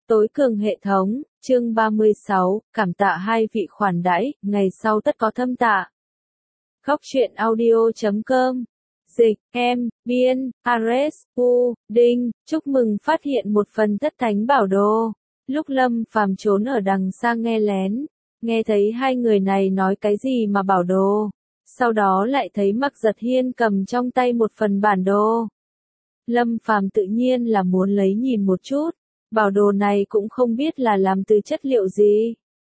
Tối cường hệ thống, chương 36, cảm tạ hai vị khoản đãi, ngày sau tất có thâm tạ. Góc truyện audio.com. Dịch, em, Biên, Ares, U, Đinh, chúc mừng phát hiện một phần thất thánh bảo đồ. Lúc Lâm Phàm trốn ở đằng xa nghe lén, nghe thấy hai người này nói cái gì mà bảo đồ. Sau đó lại thấy Mạc Giật Hiên cầm trong tay một phần bản đồ. Lâm Phàm tự nhiên là muốn lấy nhìn một chút. Bảo đồ này cũng không biết là làm từ chất liệu gì.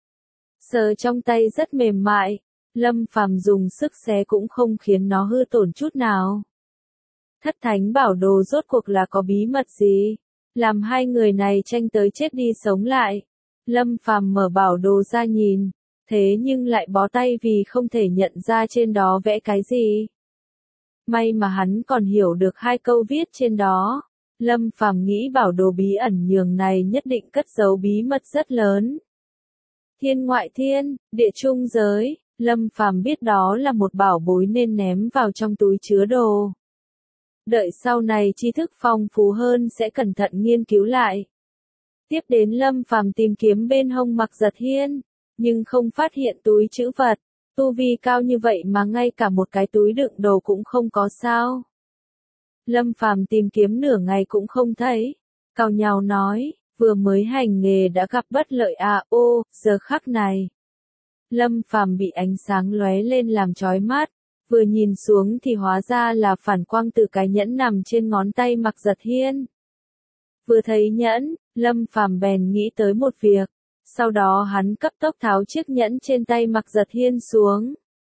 Sờ trong tay rất mềm mại, Lâm Phàm dùng sức xé cũng không khiến nó hư tổn chút nào. Thất thánh bảo đồ rốt cuộc là có bí mật gì? Làm hai người này tranh tới chết đi sống lại. Lâm Phàm mở bảo đồ ra nhìn, thế nhưng lại bó tay vì không thể nhận ra trên đó vẽ cái gì. May mà hắn còn hiểu được hai câu viết trên đó. Lâm Phàm nghĩ bảo đồ bí ẩn nhường này nhất định cất giấu bí mật rất lớn. Thiên ngoại thiên, địa trung giới, Lâm Phàm biết đó là một bảo bối nên ném vào trong túi chứa đồ. Đợi sau này tri thức phong phú hơn sẽ cẩn thận nghiên cứu lại. Tiếp đến Lâm Phàm tìm kiếm bên hông Mạc Giật Hiên, nhưng không phát hiện túi trữ vật. Tu vi cao như vậy mà ngay cả một cái túi đựng đồ cũng không có sao. Lâm Phàm tìm kiếm nửa ngày cũng không thấy. Cào nhào nói, vừa mới hành nghề đã gặp bất lợi à, ô, giờ khắc này. Lâm Phàm bị ánh sáng lóe lên làm chói mắt, vừa nhìn xuống thì hóa ra là phản quang từ cái nhẫn nằm trên ngón tay Mạc Giật Hiên. Vừa thấy nhẫn, Lâm Phàm bèn nghĩ tới một việc, sau đó hắn cấp tốc tháo chiếc nhẫn trên tay Mạc Giật Hiên xuống.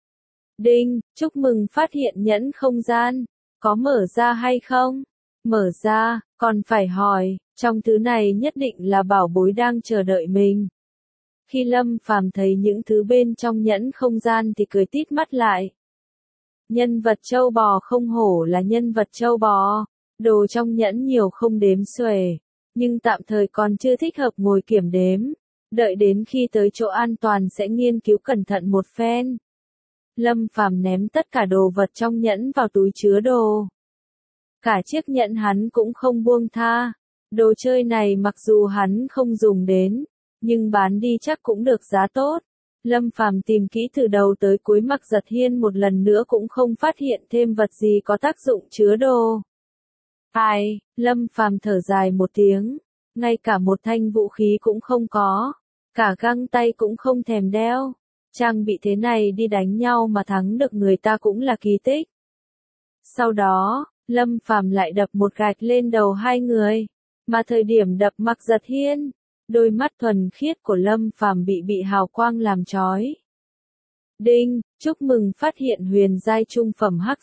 Đinh, chúc mừng phát hiện nhẫn không gian. Có mở ra hay không? Mở ra, còn phải hỏi, trong thứ này nhất định là bảo bối đang chờ đợi mình. Khi Lâm Phàm thấy những thứ bên trong nhẫn không gian thì cười tít mắt lại. Nhân vật trâu bò không hổ là nhân vật trâu bò, đồ trong nhẫn nhiều không đếm xuể, nhưng tạm thời còn chưa thích hợp ngồi kiểm đếm. Đợi đến khi tới chỗ an toàn sẽ nghiên cứu cẩn thận một phen. Lâm Phàm ném tất cả đồ vật trong nhẫn vào túi chứa đồ. Cả chiếc nhẫn hắn cũng không buông tha. Đồ chơi này mặc dù hắn không dùng đến, nhưng bán đi chắc cũng được giá tốt. Lâm Phàm tìm kỹ từ đầu tới cuối Mạc Giật Hiên một lần nữa cũng không phát hiện thêm vật gì có tác dụng chứa đồ. Ai, Lâm Phàm thở dài một tiếng, ngay cả một thanh vũ khí cũng không có, cả găng tay cũng không thèm đeo. Trang bị thế này đi đánh nhau mà thắng được người ta cũng là kỳ tích. Sau đó, Lâm Phàm lại đập một gạch lên đầu hai người, mà thời điểm đập Mạc Giật Hiên, đôi mắt thuần khiết của Lâm Phàm bị hào quang làm chói. Đinh, chúc mừng phát hiện huyền giai trung phẩm hắc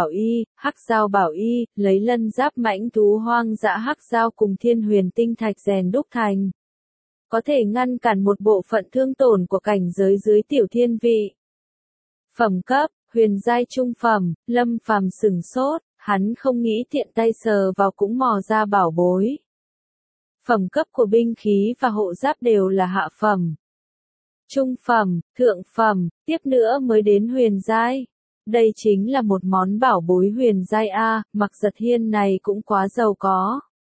giao bảo y, lấy lân giáp mãnh thú hoang dã hắc giao cùng thiên huyền tinh thạch rèn đúc thành. Có thể ngăn cản một bộ phận thương tổn của cảnh giới dưới tiểu thiên vị. Phẩm cấp, huyền giai trung phẩm, Lâm Phàm sửng sốt, hắn không nghĩ tiện tay sờ vào cũng mò ra bảo bối. Phẩm cấp của binh khí và hộ giáp đều là hạ phẩm. Trung phẩm, thượng phẩm, tiếp nữa mới đến huyền giai. Đây chính là một món bảo bối huyền giai A, Mạc Giật Hiên này cũng quá giàu có.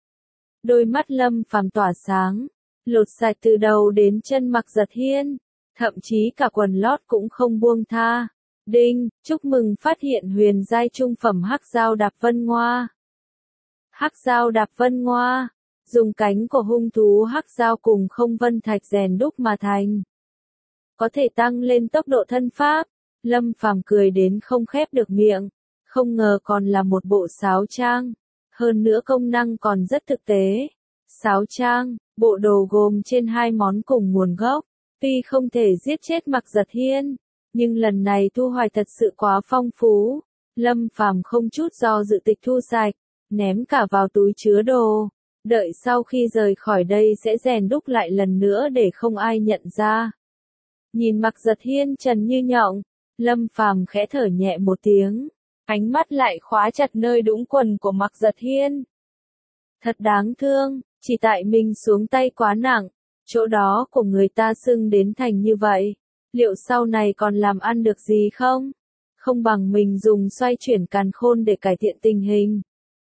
Đôi mắt Lâm Phàm tỏa sáng. Lột sạch từ đầu đến chân Mạc Giật Hiên, thậm chí cả quần lót cũng không buông tha. Đinh, chúc mừng phát hiện huyền giai trung phẩm hắc giao đạp vân ngoa. Hắc giao đạp vân ngoa, dùng cánh của hung thú hắc giao cùng không vân thạch rèn đúc mà thành. Có thể tăng lên tốc độ thân pháp. Lâm Phàm cười đến không khép được miệng, không ngờ còn là một bộ sáo trang, hơn nữa công năng còn rất thực tế. Sáo trang, bộ đồ gồm trên hai món cùng nguồn gốc, tuy không thể giết chết Mạc Giật Hiên, nhưng lần này thu hoạch thật sự quá phong phú. Lâm Phàm không chút do dự tịch thu sạch, ném cả vào túi chứa đồ, đợi sau khi rời khỏi đây sẽ rèn đúc lại lần nữa để không ai nhận ra. Nhìn Mạc Giật Hiên trần như nhộng, Lâm Phàm khẽ thở nhẹ một tiếng, ánh mắt lại khóa chặt nơi đũng quần của Mạc Giật Hiên. Thật đáng thương. Chỉ tại mình xuống tay quá nặng, chỗ đó của người ta sưng đến thành như vậy, liệu sau này còn làm ăn được gì không? Không bằng mình dùng xoay chuyển càn khôn để cải thiện tình hình.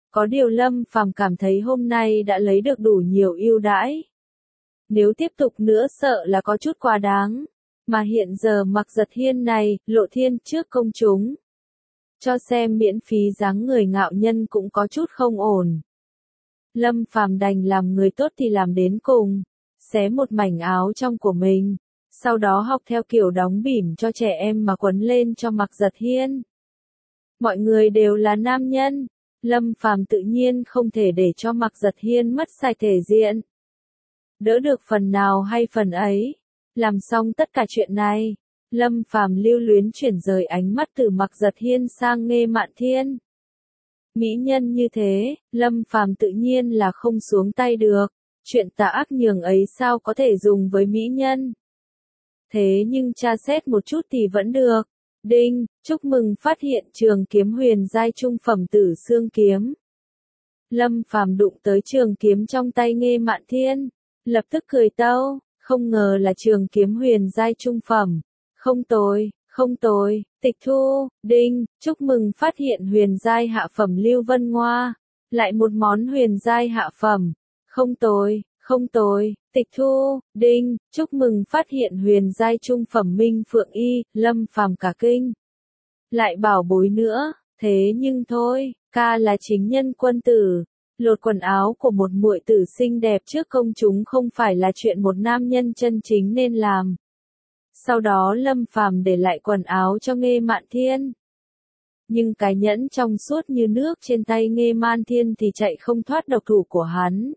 Có điều Lâm Phàm cảm thấy hôm nay đã lấy được đủ nhiều ưu đãi. Nếu tiếp tục nữa sợ là có chút quá đáng. Mà hiện giờ Mạc Giật Hiên này, lộ thiên trước công chúng. Cho xem miễn phí dáng người ngạo nhân cũng có chút không ổn. Lâm Phàm đành làm người tốt thì làm đến cùng. Xé một mảnh áo trong của mình. Sau đó học theo kiểu đóng bỉm cho trẻ em mà quấn lên cho Mạc Giật Hiên. Mọi người đều là nam nhân. Lâm Phàm tự nhiên không thể để cho Mạc Giật Hiên mất sạch thể diện. Đỡ được phần nào hay phần ấy. Làm xong tất cả chuyện này, Lâm Phàm lưu luyến chuyển rời ánh mắt từ Mạc Giật Hiên sang Nghê Mạn Thiên. Mỹ nhân như thế, Lâm Phàm tự nhiên là không xuống tay được. Chuyện tà ác nhường ấy sao có thể dùng với mỹ nhân. Thế nhưng tra xét một chút thì vẫn được. Đinh, chúc mừng phát hiện trường kiếm huyền giai trung phẩm Tử Xương kiếm. Lâm Phàm đụng tới trường kiếm trong tay Nghê Mạn Thiên, lập tức cười tâu, không ngờ là trường kiếm huyền giai trung phẩm. Không tồi, không tồi, tịch thu. Đinh, chúc mừng phát hiện huyền giai hạ phẩm Lưu Vân Ngoa. Lại một món huyền giai hạ phẩm. Không tồi, không tồi, tịch thu. Đinh, chúc mừng phát hiện huyền giai trung phẩm Minh Phượng Y. Lâm Phàm cả kinh. Lại bảo bối nữa, thế nhưng thôi, ca là chính nhân quân tử. Lột quần áo của một muội tử xinh đẹp trước công chúng không phải là chuyện một nam nhân chân chính nên làm. Sau đó Lâm Phàm để lại quần áo cho Nghê Mạn Thiên. Nhưng cái nhẫn trong suốt như nước trên tay Nghê Mạn Thiên thì chạy không thoát độc thủ của hắn.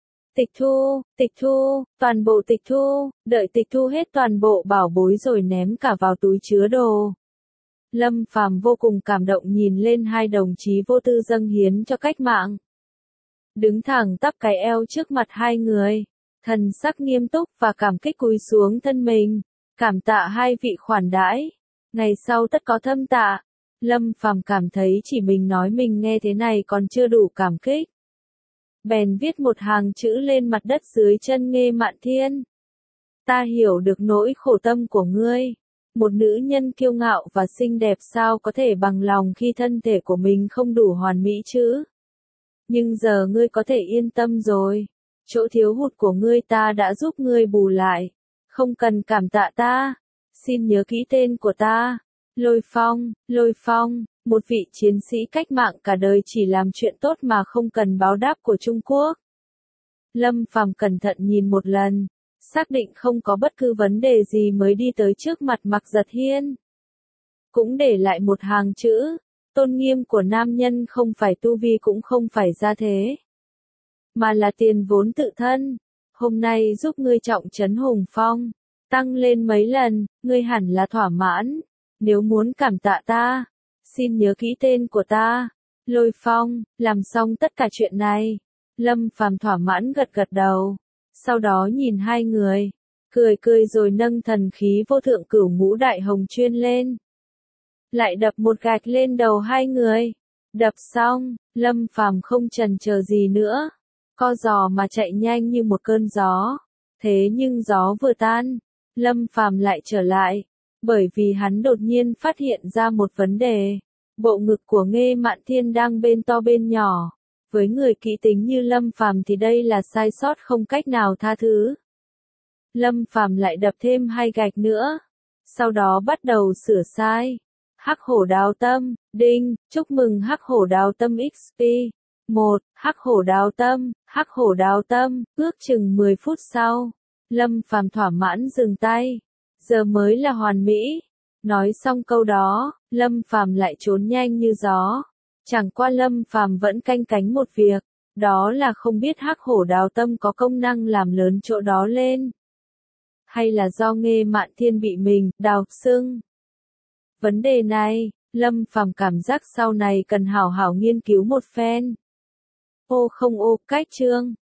Tịch thu, toàn bộ tịch thu, đợi tịch thu hết toàn bộ bảo bối rồi ném cả vào túi chứa đồ. Lâm Phàm vô cùng cảm động nhìn lên hai đồng chí vô tư dâng hiến cho cách mạng. Đứng thẳng tắp cái eo trước mặt hai người, thần sắc nghiêm túc và cảm kích cúi xuống thân mình, cảm tạ hai vị khoản đãi, ngày sau tất có thâm tạ. Lâm Phàm cảm thấy chỉ mình nói mình nghe thế này còn chưa đủ cảm kích. Bèn viết một hàng chữ lên mặt đất dưới chân Nghê Mạn Thiên. Ta hiểu được nỗi khổ tâm của ngươi. Một nữ nhân kiêu ngạo và xinh đẹp sao có thể bằng lòng khi thân thể của mình không đủ hoàn mỹ chứ? Nhưng giờ ngươi có thể yên tâm rồi. Chỗ thiếu hụt của ngươi ta đã giúp ngươi bù lại. Không cần cảm tạ ta. Xin nhớ kỹ tên của ta. Lôi Phong, một vị chiến sĩ cách mạng cả đời chỉ làm chuyện tốt mà không cần báo đáp của Trung Quốc. Lâm Phàm cẩn thận nhìn một lần, xác định không có bất cứ vấn đề gì mới đi tới trước mặt Mạc Giật Hiên. Cũng để lại một hàng chữ, tôn nghiêm của nam nhân không phải tu vi cũng không phải gia thế, mà là tiền vốn tự thân. Hôm nay giúp ngươi trọng trấn hùng phong, tăng lên mấy lần, ngươi hẳn là thỏa mãn. Nếu muốn cảm tạ ta, xin nhớ kỹ tên của ta. Lôi Phong, làm xong tất cả chuyện này. Lâm Phàm thỏa mãn gật gật đầu. Sau đó nhìn hai người, cười rồi nâng thần khí vô thượng cửu ngũ đại hồng chuyên lên. Lại đập một gạch lên đầu hai người. Đập xong, Lâm Phàm không chần chờ gì nữa. Co giò mà chạy nhanh như một cơn gió. Thế nhưng gió vừa tan, Lâm Phàm lại trở lại. Bởi vì hắn đột nhiên phát hiện ra một vấn đề. Bộ ngực của Nghê Mạn Thiên đang bên to bên nhỏ. Với người kỹ tính như Lâm Phàm thì đây là sai sót không cách nào tha thứ. Lâm Phàm lại đập thêm hai gạch nữa. Sau đó bắt đầu sửa sai. Hắc hổ đào tâm, đinh, chúc mừng hắc hổ đào tâm XP. 1. Hắc hổ đào tâm, ước chừng 10 phút sau. Lâm Phàm thỏa mãn dừng tay. Giờ mới là hoàn mỹ. Nói xong câu đó, Lâm Phàm lại trốn nhanh như gió. Chẳng qua Lâm Phàm vẫn canh cánh một việc, đó là không biết hắc hổ đào tâm có công năng làm lớn chỗ đó lên. Hay là do Nghê Mạn Thiên bị mình đào sưng. Vấn đề này, Lâm Phàm cảm giác sau này cần hảo hảo nghiên cứu một phen. Ô không ô, cách chương.